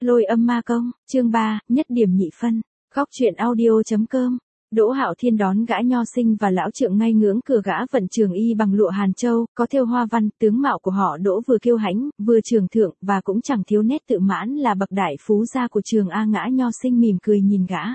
Lôi âm ma công, chương 3, nhất điểm nhị phân. Góc truyện audio.com. Đỗ Hạo Thiên đón gã nho sinh và lão trượng ngay ngưỡng cửa gã vận trường y bằng lụa Hàn Châu, có thêu hoa văn, tướng mạo của họ Đỗ vừa kiêu hãnh, vừa trường thượng, và cũng chẳng thiếu nét tự mãn là bậc đại phú gia của trường A. Ngã nho sinh mỉm cười nhìn gã.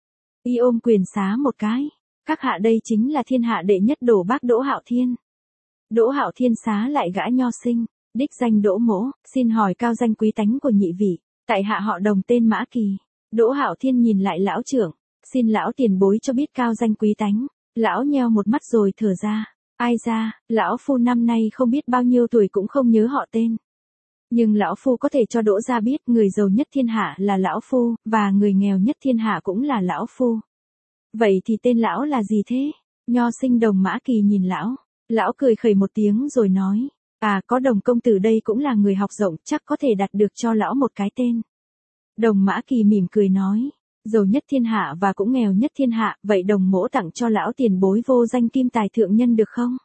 Y ôm quyền xá một cái. Các hạ đây chính là thiên hạ đệ nhất Đỗ bác Đỗ Hạo Thiên. Đỗ Hạo Thiên xá lại gã nho sinh, đích danh Đỗ mỗ, xin hỏi cao danh quý tánh của nhị vị. Tại hạ họ Đồng tên Mã Kỳ. Đỗ Hạo Thiên nhìn lại lão trưởng, xin lão tiền bối cho biết cao danh quý tánh. Lão nheo một mắt rồi thở ra, ai ra, lão phu năm nay không biết bao nhiêu tuổi cũng không nhớ họ tên. Nhưng lão phu có thể cho Đỗ gia biết người giàu nhất thiên hạ là lão phu, và người nghèo nhất thiên hạ cũng là lão phu. Vậy thì tên lão là gì thế? Nho sinh Đồng Mã Kỳ nhìn lão, lão cười khẩy một tiếng rồi nói. À, có Đồng công tử đây cũng là người học rộng, chắc có thể đặt được cho lão một cái tên. Đồng Mã Kỳ mỉm cười nói, giàu nhất thiên hạ và cũng nghèo nhất thiên hạ, vậy Đồng mỗ tặng cho lão tiền bối vô danh kim tài thượng nhân được không?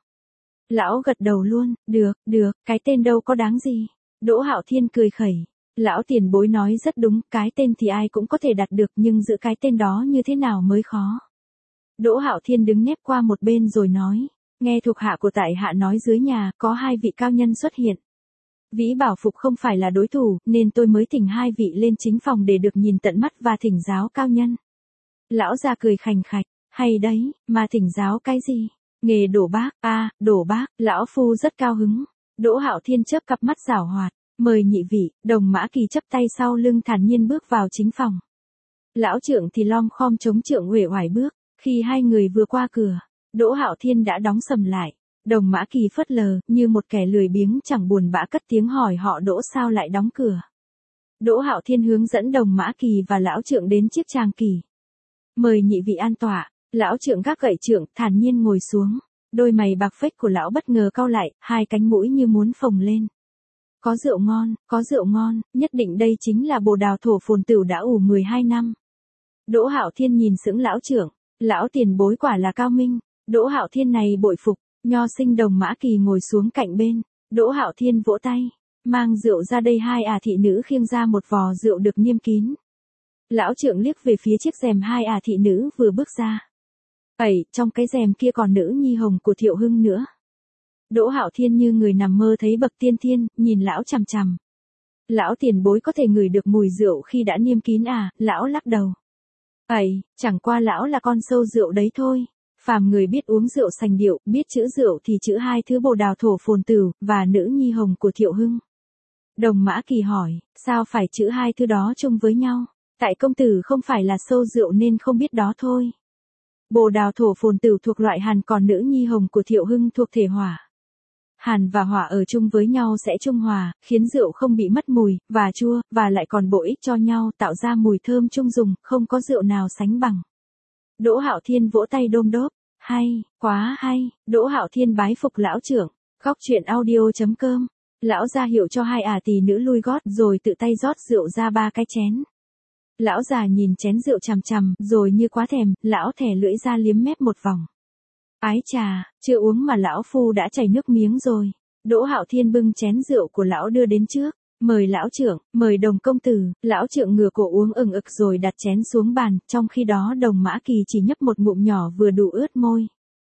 Lão gật đầu luôn, được, cái tên đâu có đáng gì. Đỗ Hạo Thiên cười khẩy, lão tiền bối nói rất đúng, cái tên thì ai cũng có thể đặt được nhưng giữ cái tên đó như thế nào mới khó. Đỗ Hạo Thiên đứng nép qua một bên rồi nói. Nghe thuộc hạ của tại hạ nói dưới nhà có hai vị cao nhân xuất hiện. Vĩ Bảo Phục không phải là đối thủ, nên tôi mới thỉnh hai vị lên chính phòng để được nhìn tận mắt và thỉnh giáo cao nhân. Lão già cười khành khạch, hay đấy, mà thỉnh giáo cái gì? Nghề đổ bác, đổ bác, lão phu rất cao hứng. Đỗ Hạo Thiên chớp cặp mắt giảo hoạt, mời nhị vị. Đồng Mã Kỳ chắp tay sau lưng thản nhiên bước vào chính phòng. Lão trượng thì lom khom chống trượng uể oải bước, khi hai người vừa qua cửa. Đỗ Hạo Thiên đã đóng sầm lại. Đồng Mã Kỳ phớt lờ, như một kẻ lười biếng chẳng buồn bã cất tiếng hỏi họ Đỗ sao lại đóng cửa. Đỗ Hạo Thiên hướng dẫn Đồng Mã Kỳ và lão trượng đến chiếc tràng kỳ. Mời nhị vị an tọa. Lão trượng gác gậy trượng, thản nhiên ngồi xuống. Đôi mày bạc phếch của lão bất ngờ cau lại, hai cánh mũi như muốn phồng lên. Có rượu ngon, nhất định đây chính là Bồ Đào thổ phồn tửu đã ủ 12 năm. Đỗ Hạo Thiên nhìn sững lão trượng, lão tiền bối quả là cao minh. Đỗ Hạo Thiên này bội phục. Nho sinh Đồng Mã Kỳ ngồi xuống cạnh bên. Đỗ Hạo Thiên vỗ tay, mang rượu ra đây. Hai thị nữ khiêng ra một vò rượu được niêm kín. Lão trượng liếc về phía chiếc rèm hai thị nữ vừa bước ra. Trong cái rèm kia còn nữ nhi hồng của Thiệu Hưng nữa. Đỗ Hạo Thiên như người nằm mơ thấy bậc tiên thiên, nhìn lão chằm chằm. Lão tiền bối có thể ngửi được mùi rượu khi đã niêm kín lão lắc đầu. Chẳng qua lão là con sâu rượu đấy thôi. Phàm người biết uống rượu sành điệu, biết chữ rượu thì chữ hai thứ Bồ Đào thổ phồn tửu, và nữ nhi hồng của Thiệu Hưng. Đồng Mã Kỳ hỏi, sao phải chữ hai thứ đó chung với nhau? Tại công tử không phải là sâu rượu nên không biết đó thôi. Bồ Đào thổ phồn tửu thuộc loại hàn, còn nữ nhi hồng của Thiệu Hưng thuộc thể hỏa. Hàn và hỏa ở chung với nhau sẽ trung hòa, khiến rượu không bị mất mùi, và chua, và lại còn bổ ích cho nhau, tạo ra mùi thơm chung dùng, không có rượu nào sánh bằng. Đỗ Hạo Thiên vỗ tay đôm đốp, hay, quá hay. Đỗ Hạo Thiên bái phục lão trưởng. Góc truyện audio.com. Lão ra hiệu cho hai tỷ nữ lui gót rồi tự tay rót rượu ra 3 cái chén. Lão già nhìn chén rượu chằm chằm, rồi như quá thèm, lão thè lưỡi ra liếm mép một vòng. Ái chà, chưa uống mà lão phu đã chảy nước miếng rồi. Đỗ Hạo Thiên bưng chén rượu của lão đưa đến trước. Mời lão trưởng, mời Đồng công tử. Lão trượng ngửa cổ uống ừng ực rồi đặt chén xuống bàn, trong khi đó Đồng Mã Kỳ chỉ nhấp một ngụm nhỏ vừa đủ ướt môi.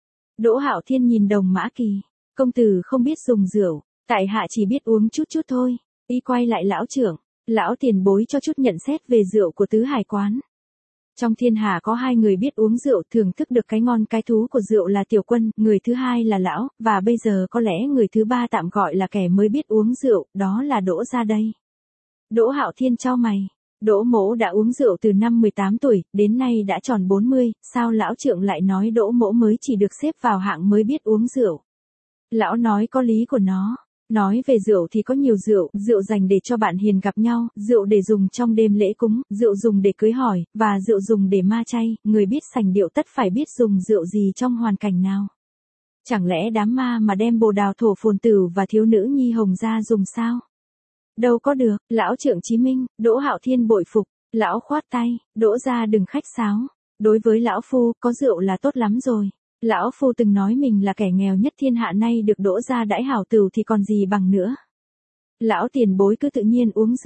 Đỗ Hạo Thiên nhìn Đồng Mã Kỳ, công tử không biết dùng rượu, tại hạ chỉ biết uống chút thôi. Y quay lại lão trưởng, lão tiền bối cho chút nhận xét về rượu của Tứ Hải quán. Trong thiên hạ có hai người biết uống rượu, thưởng thức được cái ngon cái thú của rượu là Tiểu Quân, người thứ hai là lão, và bây giờ có lẽ người thứ ba tạm gọi là kẻ mới biết uống rượu, đó là Đỗ gia đây. Đỗ Hạo Thiên chau mày, Đỗ mỗ đã uống rượu từ năm 18 tuổi, đến nay đã tròn 40, sao lão trượng lại nói Đỗ mỗ mới chỉ được xếp vào hạng mới biết uống rượu? Lão nói có lý của nó. Nói về rượu thì có nhiều rượu, rượu dành để cho bạn hiền gặp nhau, rượu để dùng trong đêm lễ cúng, rượu dùng để cưới hỏi, và rượu dùng để ma chay, người biết sành điệu tất phải biết dùng rượu gì trong hoàn cảnh nào. Chẳng lẽ đám ma mà đem Bồ Đào thổ phồn tửu và thiếu nữ nhi hồng ra dùng sao? Đâu có được. Lão trượng chí minh. Đỗ Hạo Thiên bội phục. Lão khoát tay, Đỗ gia đừng khách sáo. Đối với lão phu, có rượu là tốt lắm rồi. Lão phu từng nói mình là kẻ nghèo nhất thiên hạ, nay được Đỗ gia đãi hảo tửu thì còn gì bằng nữa. Lão tiền bối cứ tự nhiên uống rượu.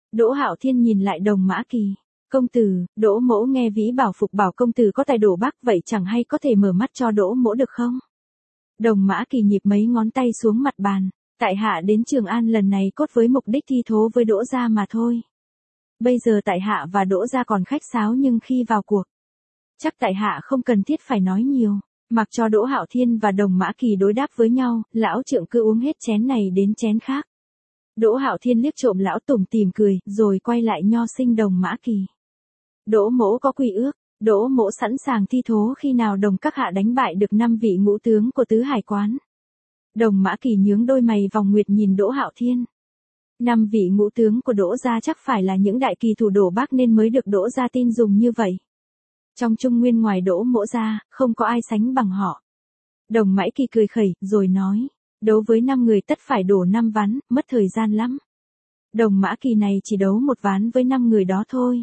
Đỗ Hạo Thiên nhìn lại Đồng Mã Kỳ. Công tử, Đỗ mỗ nghe Vĩ Bảo phục bảo công tử có tài đổ bác, vậy chẳng hay có thể mở mắt cho Đỗ mỗ được không? Đồng Mã Kỳ nhịp mấy ngón tay xuống mặt bàn. Tại hạ đến Trường An lần này cốt với mục đích thi thố với Đỗ gia mà thôi. Bây giờ tại hạ và Đỗ gia còn khách sáo, nhưng khi vào cuộc, chắc tại hạ không cần thiết phải nói nhiều. Mặc cho Đỗ Hạo Thiên và Đồng Mã Kỳ đối đáp với nhau, lão trượng cứ uống hết chén này đến chén khác. Đỗ Hạo Thiên liếc trộm lão tủm tỉm cười, rồi quay lại nho sinh Đồng Mã Kỳ. Đỗ mỗ có quy ước, Đỗ mỗ sẵn sàng thi thố khi nào Đồng các hạ đánh bại được 5 vị ngũ tướng của Tứ Hải Quán. Đồng Mã Kỳ nhướng đôi mày vòng nguyệt nhìn Đỗ Hạo Thiên. 5 vị ngũ tướng của Đỗ gia chắc phải là những đại kỳ thủ đổ bác nên mới được Đỗ gia tin dùng như vậy. Trong Trung Nguyên ngoài Đỗ mỗ ra, không có ai sánh bằng họ. Đồng Mã Kỳ cười khẩy, rồi nói, đấu với 5 người tất phải đổ 5 ván, mất thời gian lắm. Đồng Mã Kỳ này chỉ đấu một ván với 5 người đó thôi.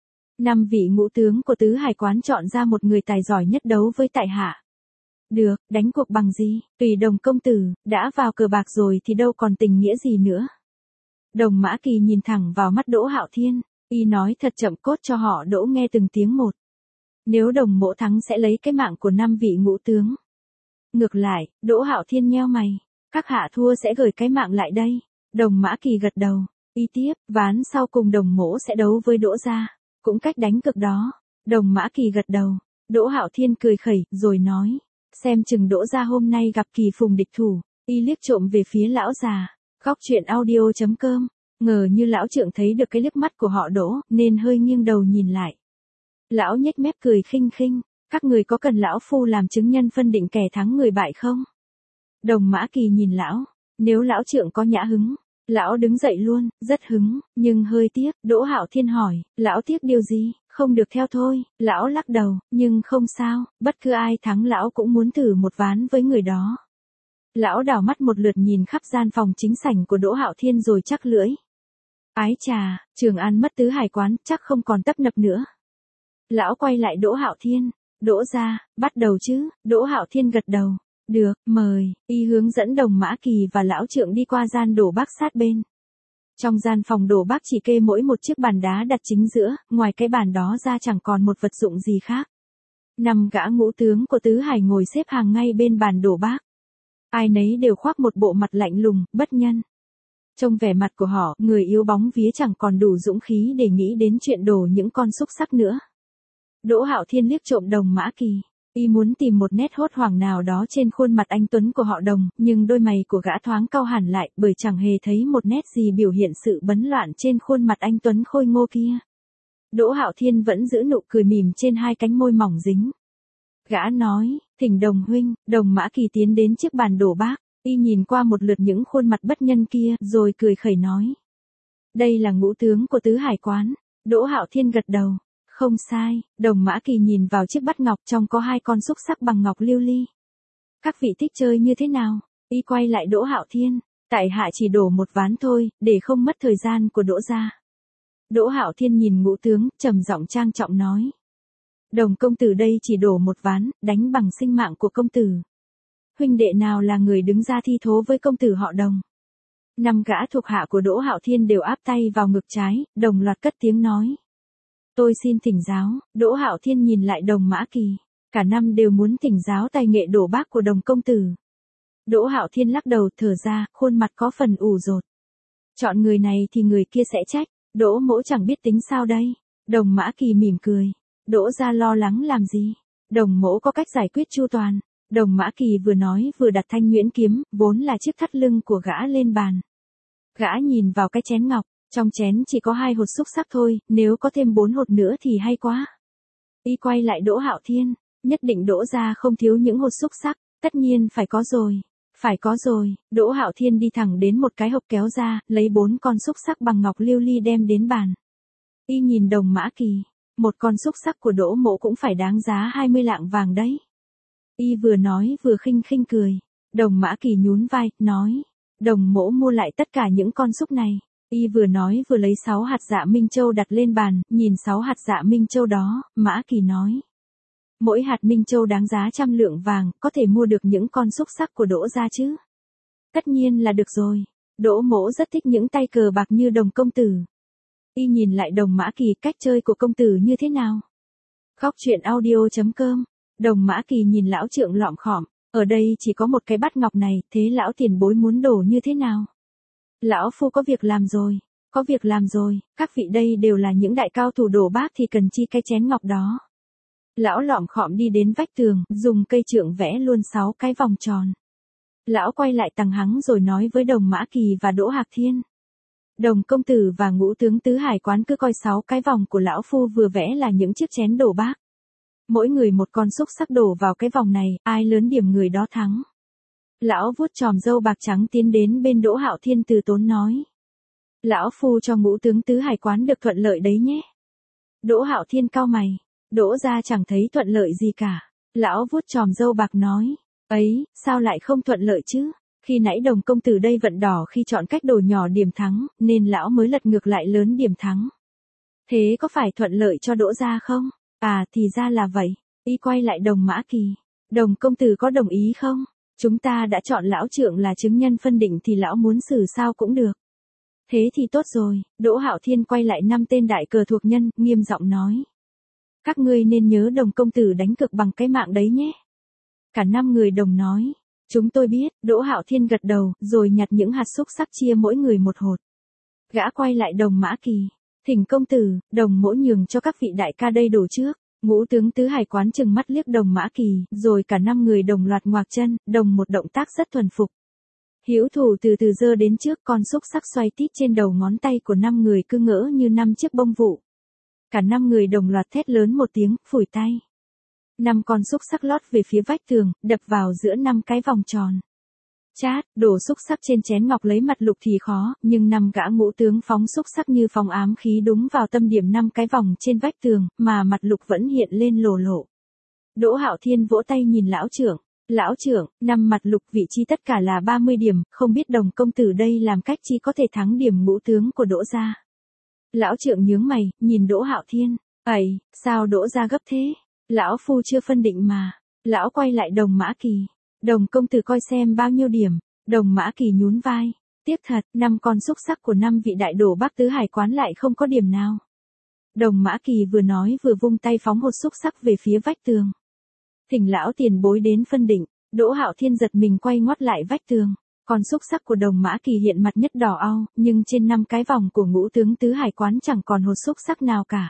5 vị ngũ tướng của Tứ Hải Quán chọn ra một người tài giỏi nhất đấu với tại hạ. Được, đánh cuộc bằng gì? Tùy Đồng công tử, đã vào cờ bạc rồi thì đâu còn tình nghĩa gì nữa. Đồng Mã Kỳ nhìn thẳng vào mắt Đỗ Hạo Thiên, y nói thật chậm cốt cho họ Đỗ nghe từng tiếng một. Nếu Đồng mỗ thắng sẽ lấy cái mạng của 5 vị ngũ tướng. Ngược lại, Đỗ Hạo Thiên nheo mày, các hạ thua sẽ gửi cái mạng lại đây. Đồng Mã Kỳ gật đầu, y tiếp, ván sau cùng Đồng mỗ sẽ đấu với Đỗ gia, cũng cách đánh cực đó. Đồng Mã Kỳ gật đầu, Đỗ Hạo Thiên cười khẩy, rồi nói, xem chừng Đỗ gia hôm nay gặp kỳ phùng địch thủ. Y liếc trộm về phía lão già. Góc truyện audio.com, ngờ như lão trượng thấy được cái liếc mắt của họ Đỗ, nên hơi nghiêng đầu nhìn lại. Lão nhếch mép cười khinh khinh, các người có cần lão phu làm chứng nhân phân định kẻ thắng người bại không? Đồng Mã Kỳ nhìn lão, nếu lão trượng có nhã hứng, lão đứng dậy luôn, rất hứng, nhưng hơi tiếc. Đỗ Hạo Thiên hỏi, lão tiếc điều gì? Không được theo thôi. Lão lắc đầu, nhưng không sao, bất cứ ai thắng lão cũng muốn thử một ván với người đó. Lão đảo mắt một lượt nhìn khắp gian phòng chính sảnh của Đỗ Hạo Thiên rồi chắc lưỡi. Ái chà, Trường An mất Tứ Hải Quán, chắc không còn tấp nập nữa. Lão quay lại Đỗ Hạo Thiên, Đỗ gia, bắt đầu chứ? Đỗ Hạo Thiên gật đầu, được, mời. Y hướng dẫn Đồng Mã Kỳ và lão trượng đi qua gian đổ bác sát bên. Trong gian phòng đổ bác chỉ kê mỗi một chiếc bàn đá đặt chính giữa, ngoài cái bàn đó ra chẳng còn một vật dụng gì khác. 5 gã ngũ tướng của Tứ Hải ngồi xếp hàng ngay bên bàn đổ bác. Ai nấy đều khoác một bộ mặt lạnh lùng, bất nhân. Trong vẻ mặt của họ, người yếu bóng vía chẳng còn đủ dũng khí để nghĩ đến chuyện đổ những con xúc sắc nữa. Đỗ Hạo Thiên liếc trộm Đồng Mã Kỳ, y muốn tìm một nét hốt hoảng nào đó trên khuôn mặt anh tuấn của họ Đồng, nhưng đôi mày của gã thoáng cau hẳn lại, bởi chẳng hề thấy một nét gì biểu hiện sự bấn loạn trên khuôn mặt anh tuấn khôi ngô kia. Đỗ Hạo Thiên vẫn giữ nụ cười mỉm trên hai cánh môi mỏng dính. Gã nói, thỉnh Đồng huynh. Đồng Mã Kỳ tiến đến chiếc bàn đổ bác, y nhìn qua một lượt những khuôn mặt bất nhân kia, rồi cười khẩy nói. Đây là ngũ tướng của Tứ Hải Quán. Đỗ Hạo Thiên gật đầu. Không sai. Đồng Mã Kỳ nhìn vào chiếc bát ngọc, trong có 2 con xúc sắc bằng ngọc lưu ly. Các vị thích chơi như thế nào? Y quay lại Đỗ Hạo Thiên. Tại hạ chỉ đổ một ván thôi, để không mất thời gian của Đỗ gia. Đỗ Hạo Thiên nhìn ngũ tướng, trầm giọng trang trọng nói. Đồng công tử đây chỉ đổ một ván, đánh bằng sinh mạng của công tử. Huynh đệ nào là người đứng ra thi thố với công tử họ Đồng? 5 gã thuộc hạ của Đỗ Hạo Thiên đều áp tay vào ngực trái, đồng loạt cất tiếng nói. Tôi xin thỉnh giáo. Đỗ Hạo Thiên nhìn lại Đồng Mã Kỳ. Cả 5 đều muốn thỉnh giáo tài nghệ đổ bác của Đồng công tử. Đỗ Hạo Thiên lắc đầu thở ra, khuôn mặt có phần ủ rột. Chọn người này thì người kia sẽ trách. Đỗ mỗ chẳng biết tính sao đây. Đồng Mã Kỳ mỉm cười. Đỗ gia lo lắng làm gì? Đồng mỗ có cách giải quyết chu toàn. Đồng Mã Kỳ vừa nói vừa đặt thanh nhuyễn kiếm, vốn là chiếc thắt lưng của gã lên bàn. Gã nhìn vào cái chén ngọc, trong chén chỉ có 2 hột xúc sắc thôi, nếu có thêm 4 hột nữa thì hay quá. Y quay lại Đỗ Hạo Thiên, nhất định Đỗ gia không thiếu những hột xúc sắc, tất nhiên phải có rồi. Phải có rồi. Đỗ Hạo Thiên đi thẳng đến một cái hộp kéo ra, lấy 4 con xúc sắc bằng ngọc lưu ly đem đến bàn. Y nhìn Đồng Mã Kỳ, một con xúc sắc của Đỗ mỗ cũng phải đáng giá 20 lạng vàng đấy. Y vừa nói vừa khinh khinh cười. Đồng Mã Kỳ nhún vai, nói. Đồng mỗ mua lại tất cả những con xúc này. Y vừa nói vừa lấy 6 hạt dạ Minh Châu đặt lên bàn, nhìn 6 hạt dạ Minh Châu đó, Mã Kỳ nói. Mỗi hạt Minh Châu đáng giá 100 lượng vàng, có thể mua được những con xúc sắc của Đỗ gia chứ? Tất nhiên là được rồi. Đỗ mỗ rất thích những tay cờ bạc như Đồng công tử. Y nhìn lại Đồng Mã Kỳ, cách chơi của công tử như thế nào? Khóc chuyện audio.com. Đồng Mã Kỳ nhìn lão trượng lọm khọm, ở đây chỉ có một cái bát ngọc này, thế lão tiền bối muốn đổ như thế nào? Lão phu có việc làm rồi, có việc làm rồi, các vị đây đều là những đại cao thủ đổ bát thì cần chi cái chén ngọc đó. Lão lọm khọm đi đến vách tường, dùng cây trượng vẽ luôn 6 cái vòng tròn. Lão quay lại tằng hắng rồi nói với Đồng Mã Kỳ và Đỗ Hạc Thiên. Đồng công tử và Ngũ tướng tứ hải quán cứ coi 6 cái vòng của lão phu vừa vẽ là những chiếc chén đổ bát. Mỗi người một con xúc xắc đổ vào cái vòng này, ai lớn điểm người đó thắng. Lão vuốt chòm râu bạc trắng tiến đến bên Đỗ Hạo Thiên từ tốn nói. Lão phu cho Ngũ tướng tứ hải quán được thuận lợi đấy nhé. Đỗ Hạo Thiên cau mày, Đỗ gia chẳng thấy thuận lợi gì cả. Lão vuốt chòm râu bạc nói, ấy, sao lại không thuận lợi chứ? Khi nãy Đồng công tử đây vận đỏ khi chọn cách đổ nhỏ điểm thắng, nên lão mới lật ngược lại lớn điểm thắng. Thế có phải thuận lợi cho Đỗ gia không? À thì ra là vậy. Y quay lại Đồng Mã Kỳ. Đồng công tử có đồng ý không? Chúng ta đã chọn lão trượng là chứng nhân phân định thì lão muốn xử sao cũng được. Thế thì tốt rồi. Đỗ Hạo Thiên quay lại 5 tên đại cờ thuộc nhân, nghiêm giọng nói. Các ngươi nên nhớ Đồng công tử đánh cược bằng cái mạng đấy nhé. Cả 5 người đồng nói. Chúng tôi biết. Đỗ Hạo Thiên gật đầu, rồi nhặt những hạt xúc xắc chia mỗi người một hột. Gã quay lại Đồng Mã Kỳ. Thỉnh công tử, Đồng mỗ nhường cho các vị đại ca đây đổ trước. Ngũ tướng tứ hải quán chừng mắt liếc Đồng Mã Kỳ, rồi cả 5 người đồng loạt ngoạc chân, đồng một động tác rất thuần phục. Hữu thủ từ từ giơ đến trước, con xúc xắc xoay tít trên đầu ngón tay của 5 người cứ ngỡ như 5 chiếc bông vụ. Cả 5 người đồng loạt thét lớn một tiếng, phủi tay. 5 con xúc xắc lót về phía vách tường, đập vào giữa 5 cái vòng tròn. Chát, đổ xúc xắc trên chén ngọc lấy mặt lục thì khó, nhưng 5 gã ngũ tướng phóng xúc xắc như phóng ám khí đúng vào tâm điểm 5 cái vòng trên vách tường, mà mặt lục vẫn hiện lên lồ lộ. Đỗ Hạo Thiên vỗ tay nhìn lão trưởng. Lão trưởng, 5 mặt lục vị trí tất cả là 30 điểm, không biết Đồng công tử đây làm cách chi có thể thắng điểm ngũ tướng của Đỗ gia. Lão trưởng nhướng mày, nhìn Đỗ Hạo Thiên. Ấy, sao Đỗ gia gấp thế? Lão phu chưa phân định mà. Lão quay lại Đồng Mã Kỳ. Đồng công tử coi xem bao nhiêu điểm. Đồng Mã Kỳ nhún vai. Tiếc thật, 5 con xúc xắc của 5 vị đại đổ Bắc tứ hải quán lại không có điểm nào. Đồng Mã Kỳ vừa nói vừa vung tay phóng hột xúc xắc về phía vách tường. Thỉnh lão tiền bối đến phân định. Đỗ Hạo Thiên giật mình quay ngoắt lại vách tường. Con xúc xắc của Đồng Mã Kỳ hiện mặt nhất đỏ au, nhưng trên 5 cái vòng của Ngũ tướng tứ hải quán chẳng còn hột xúc xắc nào cả.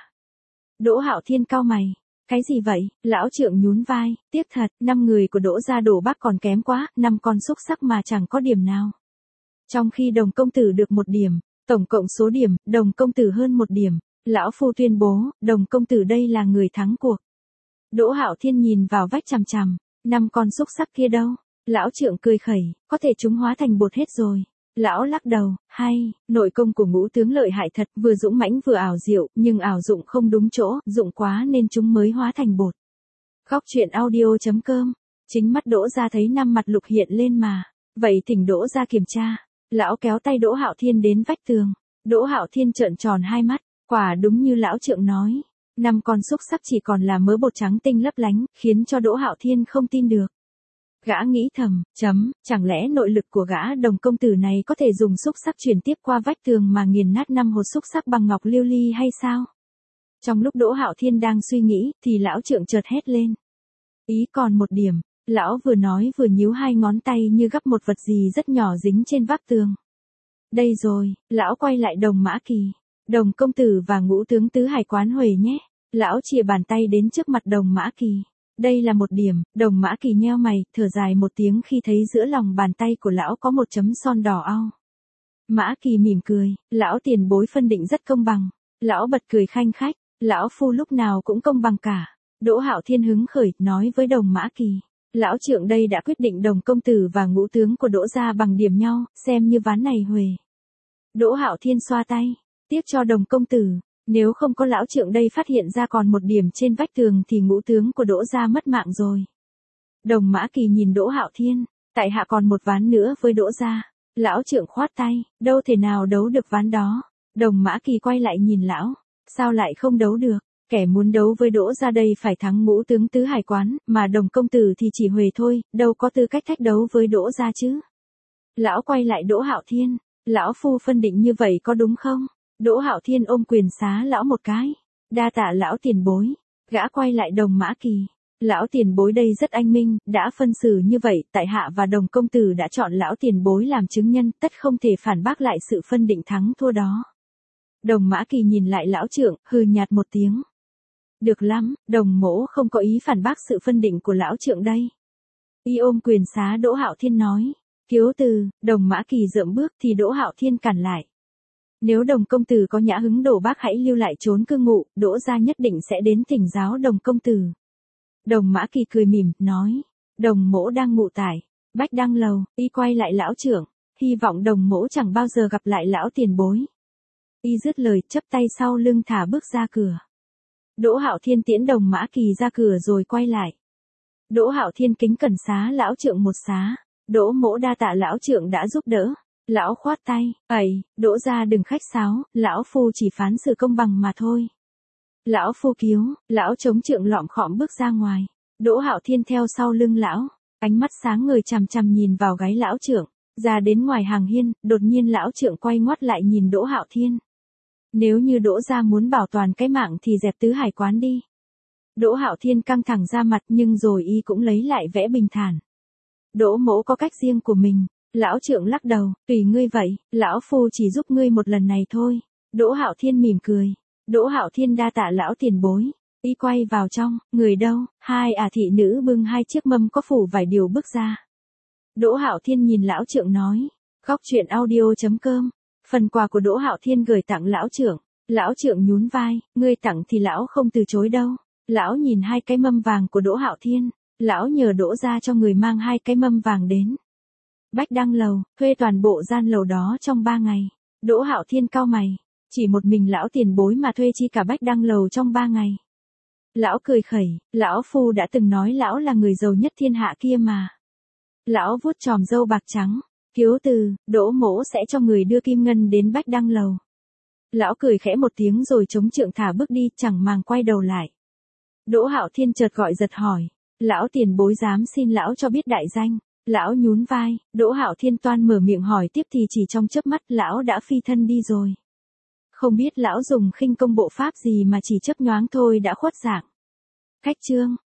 Đỗ Hạo Thiên cau mày. Cái gì vậy? Lão trượng nhún vai. Tiếc thật, 5 người của Đỗ gia đổ Bắc còn kém quá, 5 con xúc xắc mà chẳng có điểm nào. Trong khi Đồng công tử được 1 điểm, tổng cộng số điểm, Đồng công tử hơn 1 điểm. Lão phu tuyên bố, Đồng công tử đây là người thắng cuộc. Đỗ Hạo Thiên nhìn vào vách chằm chằm. 5 con xúc xắc kia đâu? Lão trượng cười khẩy, có thể chúng hóa thành bột hết rồi. Lão lắc đầu, hay, nội công của ngũ tướng lợi hại thật, vừa dũng mãnh vừa ảo diệu, nhưng ảo dụng không đúng chỗ, dụng quá nên chúng mới hóa thành bột. Khóc chuyện audio.com. Chính mắt Đỗ gia thấy 5 mặt lục hiện lên mà. Vậy thỉnh Đỗ gia kiểm tra. Lão kéo tay Đỗ Hạo Thiên đến vách tường. Đỗ Hạo Thiên trợn tròn hai mắt, quả đúng như lão trượng nói. 5 con xúc xắc chỉ còn là mớ bột trắng tinh lấp lánh, khiến cho Đỗ Hạo Thiên không tin được. Gã nghĩ thầm, chẳng lẽ nội lực của gã Đồng công tử này có thể dùng xúc xắc truyền tiếp qua vách tường mà nghiền nát 5 hột xúc xắc bằng ngọc lưu ly hay sao? Trong lúc Đỗ Hạo Thiên đang suy nghĩ, thì lão trượng chợt hét lên. Ý còn 1 điểm, lão vừa nói vừa nhíu 2 ngón tay như gắp một vật gì rất nhỏ dính trên vách tường. Đây rồi, lão quay lại Đồng Mã Kỳ. Đồng công tử và Ngũ tướng tứ hải quán huề nhé. Lão chìa bàn tay đến trước mặt Đồng Mã Kỳ. Đây là 1 điểm, Đồng Mã Kỳ nheo mày, thở dài một tiếng khi thấy giữa lòng bàn tay của lão có một chấm son đỏ au. Mã Kỳ mỉm cười, lão tiền bối phân định rất công bằng. Lão bật cười khanh khách, lão phu lúc nào cũng công bằng cả. Đỗ Hạo Thiên hứng khởi, nói với Đồng Mã Kỳ. Lão trượng đây đã quyết định Đồng công tử và ngũ tướng của Đỗ gia bằng điểm nhau, xem như ván này huề. Đỗ Hạo Thiên xoa tay, tiếc cho Đồng công tử. Nếu không có lão trượng đây phát hiện ra còn 1 điểm trên vách tường thì ngũ tướng của Đỗ gia mất mạng rồi. Đồng Mã Kỳ nhìn Đỗ Hạo Thiên, tại hạ còn 1 ván nữa với Đỗ gia. Lão trượng khoát tay, đâu thể nào đấu được ván đó. Đồng Mã Kỳ quay lại nhìn lão, sao lại không đấu được? Kẻ muốn đấu với Đỗ gia đây phải thắng Ngũ tướng tứ hải quán, mà Đồng công tử thì chỉ huề thôi, đâu có tư cách thách đấu với Đỗ gia chứ. Lão quay lại Đỗ Hạo Thiên, lão phu phân định như vậy có đúng không? Đỗ Hạo Thiên ôm quyền xá lão một cái. Đa tạ lão tiền bối. Gã quay lại Đồng Mã Kỳ. Lão tiền bối đây rất anh minh, đã phân xử như vậy, tại hạ và Đồng công tử đã chọn lão tiền bối làm chứng nhân, tất không thể phản bác lại sự phân định thắng thua đó. Đồng Mã Kỳ nhìn lại lão trượng, hừ nhạt một tiếng. Được lắm, Đồng mỗ không có ý phản bác sự phân định của lão trượng đây. Y ôm quyền xá Đỗ Hạo Thiên nói. Kiếu từ, Đồng Mã Kỳ dậm bước thì Đỗ Hạo Thiên cản lại. Nếu Đồng công tử có nhã hứng đổ bác hãy lưu lại trốn cư ngụ, Đỗ gia nhất định sẽ đến thỉnh giáo Đồng công tử. Đồng Mã Kỳ cười mỉm, nói. Đồng mỗ đang ngụ tại Bách Đăng Lầu. Y quay lại lão trưởng. Hy vọng Đồng mỗ chẳng bao giờ gặp lại lão tiền bối. Y dứt lời, chắp tay sau lưng thả bước ra cửa. Đỗ Hạo Thiên tiễn Đồng Mã Kỳ ra cửa rồi quay lại. Đỗ Hạo Thiên kính cẩn xá lão trượng một xá. Đỗ mỗ đa tạ lão trượng đã giúp đỡ. Lão khoát tay, Đỗ gia đừng khách sáo, lão phu chỉ phán xử công bằng mà thôi. Lão phu cứu, lão chống trượng lọm khọm bước ra ngoài. Đỗ Hạo Thiên theo sau lưng lão, ánh mắt sáng ngời chằm chằm nhìn vào gáy lão trượng. Ra đến ngoài hàng hiên, đột nhiên lão trượng quay ngoắt lại nhìn Đỗ Hạo Thiên. Nếu như Đỗ gia muốn bảo toàn cái mạng thì dẹp Tứ Hải quán đi. Đỗ Hạo Thiên căng thẳng ra mặt nhưng rồi y cũng lấy lại vẻ bình thản. Đỗ mỗ có cách riêng của mình. Lão trượng lắc đầu, tùy ngươi vậy, lão phu chỉ giúp ngươi một lần này thôi. Đỗ Hạo Thiên mỉm cười. Đỗ Hạo Thiên đa tạ lão tiền bối. Y quay vào trong, người đâu? Hai thị nữ bưng hai chiếc mâm có phủ vài điều bước ra. Đỗ Hạo Thiên nhìn lão trượng nói. Góc truyện audio.com. Phần quà của Đỗ Hạo Thiên gửi tặng lão trượng. Lão trượng nhún vai, ngươi tặng thì lão không từ chối đâu. Lão nhìn hai cái mâm vàng của Đỗ Hạo Thiên. Lão nhờ Đỗ ra cho người mang hai cái mâm vàng đến Bách Đăng Lầu, thuê toàn bộ gian lầu đó trong 3 ngày. Đỗ Hạo Thiên cau mày. Chỉ một mình lão tiền bối mà thuê chi cả Bách Đăng Lầu trong 3 ngày. Lão cười khẩy, lão phu đã từng nói lão là người giàu nhất thiên hạ kia mà. Lão vuốt chòm râu bạc trắng. Kiếu từ, Đỗ mỗ sẽ cho người đưa kim ngân đến Bách Đăng Lầu. Lão cười khẽ một tiếng rồi chống trượng thả bước đi, chẳng màng quay đầu lại. Đỗ Hạo Thiên chợt gọi giật hỏi. Lão tiền bối dám xin lão cho biết đại danh. Lão nhún vai, Đỗ Hạo Thiên toan mở miệng hỏi tiếp thì chỉ trong chớp mắt lão đã phi thân đi rồi. Không biết lão dùng khinh công bộ pháp gì mà chỉ chớp nhoáng thôi đã khuất dạng. Khách chương.